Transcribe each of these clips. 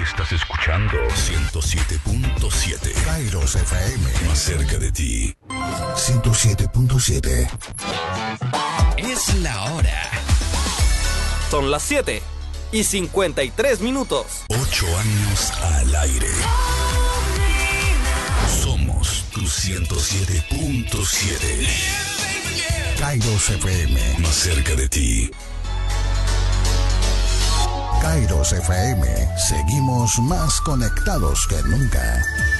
Estás escuchando 107.7 Kairos FM, más cerca de ti. 107.7. Es la hora. Son las 7:53. 8 años al aire. Somos tu 107.7. Kairos FM, más cerca de ti. Kairos FM, seguimos más conectados que nunca.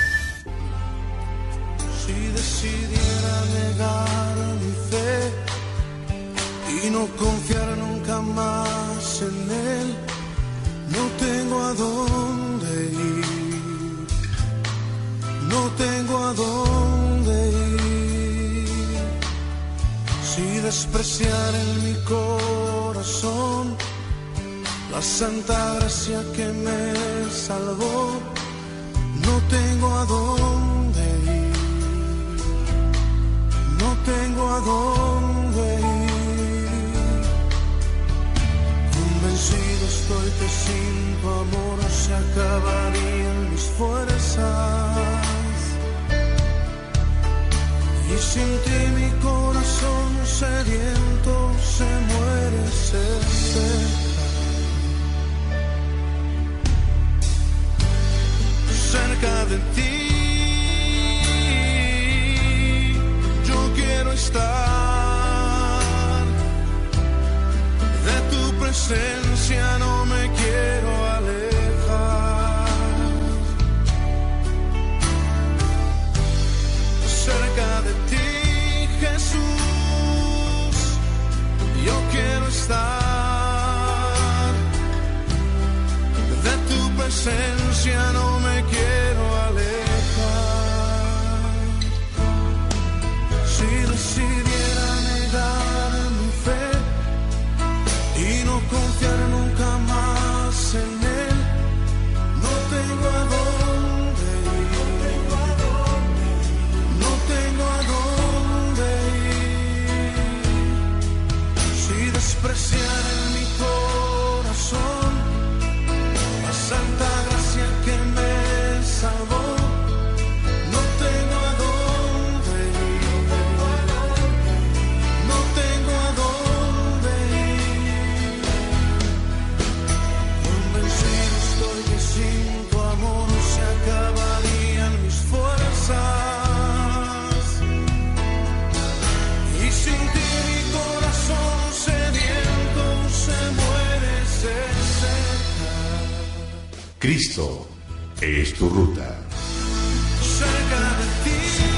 Si decidiera negar mi fe y no confiar nunca más en él, no tengo a dónde ir, no tengo a dónde ir. Si despreciar en mi corazón la santa gracia que me salvó, no tengo a dónde ir, no tengo a dónde ir. Convencido estoy que sin tu amor se acabarían mis fuerzas, y sin ti mi corazón sediento se muere, se seca. Cerca de ti yo quiero estar, de tu presencia no me quiero alejar. Cerca de ti, Jesús, yo quiero estar, de tu presencia no me quiero alejar. Si decidiera negar mi fe y no confiar nunca más en él, no tengo a dónde ir, no tengo a dónde ir. Si despreciar en mi corazón la santa gracia que me salvó, no tengo a dónde ir, no tengo a dónde ir. Convencido estoy que sin tu amor se acabarían mis fuerzas, y sin ti mi corazón sediento se muere, se seca. Cristo es tu ruta. Cerca de ti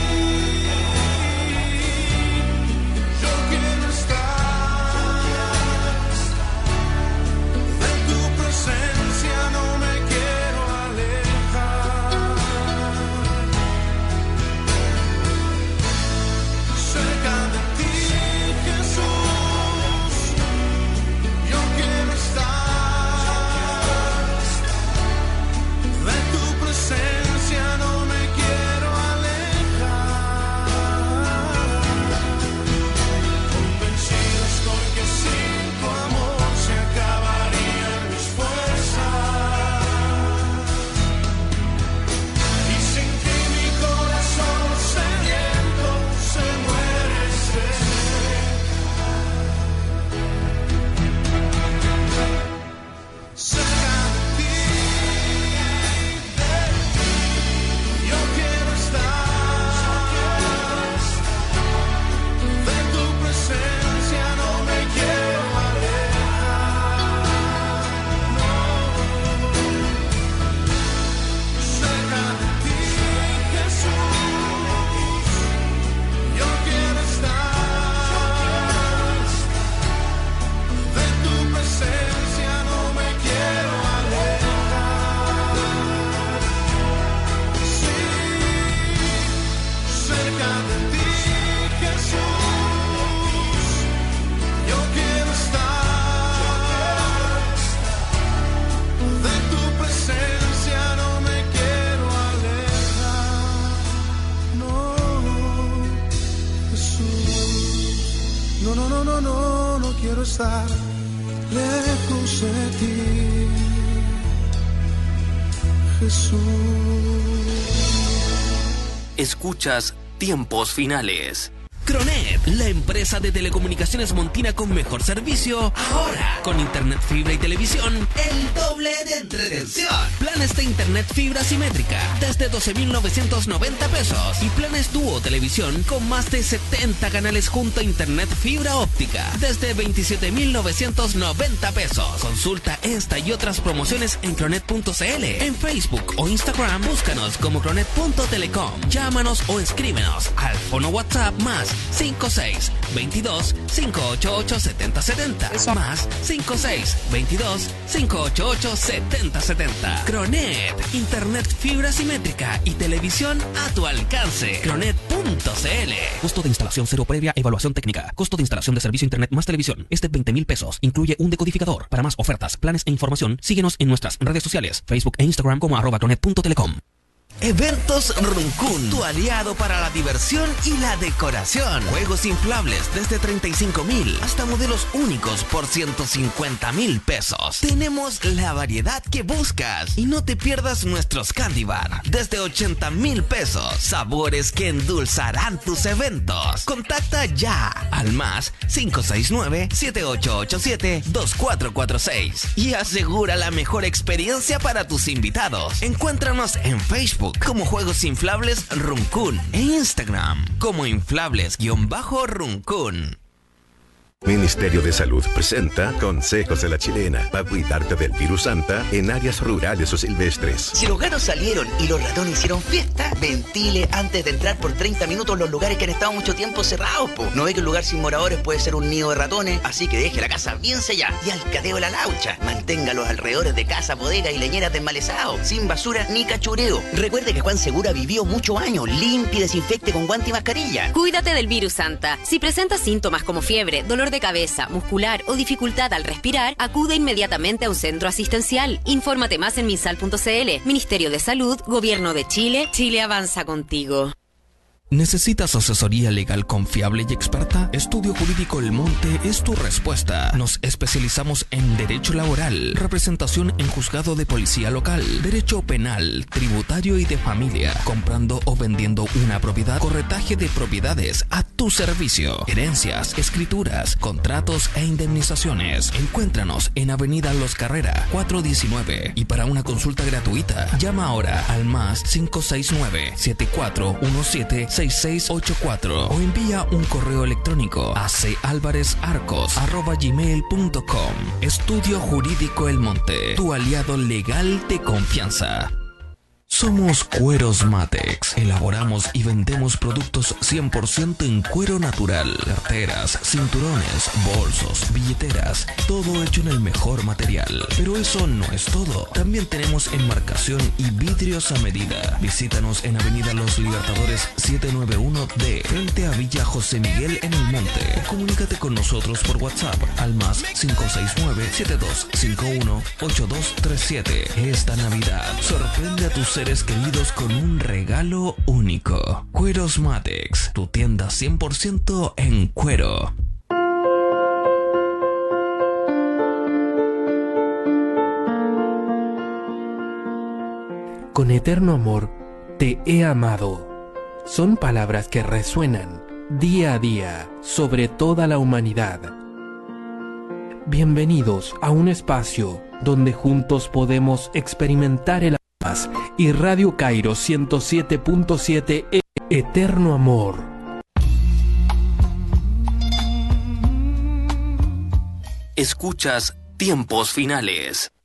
yo quiero estar, de tu presencia no me quiero alejar. Cerca de ti, Jesús, yo quiero estar, de tu presencia no me quiero alejar. Convencido estoy que sin tu amor se acabarían mis fuerzas, y sin ti mi corazón sediento se muere, se seca. Cerca de ti yo quiero estar, de tu presencia no me quiero alejar. Cerca de ti, Jesús, yo quiero estar, de tu presencia no me quiero alejar. Sí, cerca de ti, Jesús, yo quiero estar, de tu presencia no me quiero alejar. No, Jesús, no, no, no, no, no, no quiero estar lejos de ti. Jesús. Escuchas Tiempos Finales. Cronet, la empresa de telecomunicaciones montina con mejor servicio, ahora con internet, fibra y televisión, el doble de entretención. Planes de internet fibra simétrica desde 12.990 pesos y planes dúo televisión con más de 70 canales junto a internet fibra óptica desde 27.990 pesos. Consulta esta y otras promociones en cronet.cl, en Facebook o Instagram. Búscanos como cronet.telecom. Llámanos o escríbenos al fono WhatsApp más 56 22 588 7070 más 56 22 588 7070. Cronet, internet fibra simétrica y televisión a tu alcance. Cronet.cl. Costo de instalación cero previa evaluación técnica. Costo de instalación de servicio internet más televisión es de 20.000 pesos. Incluye un decodificador. Para más ofertas, planes e información, síguenos en nuestras redes sociales, Facebook e Instagram como @cronet.telecom. Eventos Runcún, tu aliado para la diversión y la decoración. Juegos inflables desde 35.000 hasta modelos únicos por 150.000 pesos. Tenemos la variedad que buscas y no te pierdas nuestros candy bar desde 80.000 pesos. Sabores que endulzarán tus eventos. Contacta ya al más 569-7887-2446 y asegura la mejor experiencia para tus invitados. Encuéntranos en Facebook como Juegos Inflables Runcún e Instagram como inflables_Runcún. Ministerio de Salud presenta Consejos de la Chilena para cuidarte del virus Santa en áreas rurales o silvestres. Si los gatos salieron y los ratones hicieron fiesta, ventile antes de entrar por 30 minutos los lugares que han estado mucho tiempo cerrados, po. No ve que un lugar sin moradores puede ser un nido de ratones, así que deje la casa bien sellada. Y al cateo la laucha, mantenga los alrededores de casa, bodegas y leñeras desmalezados, sin basura ni cachureo. Recuerde que Juan Segura vivió muchos años, limpie y desinfecte con guante y mascarilla. Cuídate del virus Santa. Si presentas síntomas como fiebre, dolor de cabeza, muscular o dificultad al respirar, acude inmediatamente a un centro asistencial. Infórmate más en minsal.cl. Ministerio de Salud, Gobierno de Chile. Chile avanza contigo. ¿Necesitas asesoría legal confiable y experta? Estudio Jurídico El Monte es tu respuesta. Nos especializamos en derecho laboral, representación en juzgado de policía local, derecho penal, tributario y de familia, comprando o vendiendo una propiedad, corretaje de propiedades a tu servicio, herencias, escrituras, contratos e indemnizaciones. Encuéntranos en Avenida Los Carrera 419 y para una consulta gratuita, llama ahora al más 569-7417-6684 o envía un correo electrónico a calvarezarcos@gmail.com. Estudio Jurídico El Monte, tu aliado legal de confianza. Somos Cueros Matex. Elaboramos y vendemos productos 100% en cuero natural. Carteras, cinturones, bolsos, billeteras, todo hecho en el mejor material. Pero eso no es todo. También tenemos enmarcación y vidrios a medida. Visítanos en Avenida Los Libertadores 791D, frente a Villa José Miguel en El Monte. O comunícate con nosotros por WhatsApp al más 569-7251-8237. Esta Navidad, sorprende a tus seres queridos con un regalo único. Cueros Matex, tu tienda 100% en cuero. Con eterno amor te he amado. Son palabras que resuenan día a día sobre toda la humanidad. Bienvenidos a un espacio donde juntos podemos experimentar el paz y Radio Cairo 107.7 Eterno Amor. Escuchas Tiempos Finales.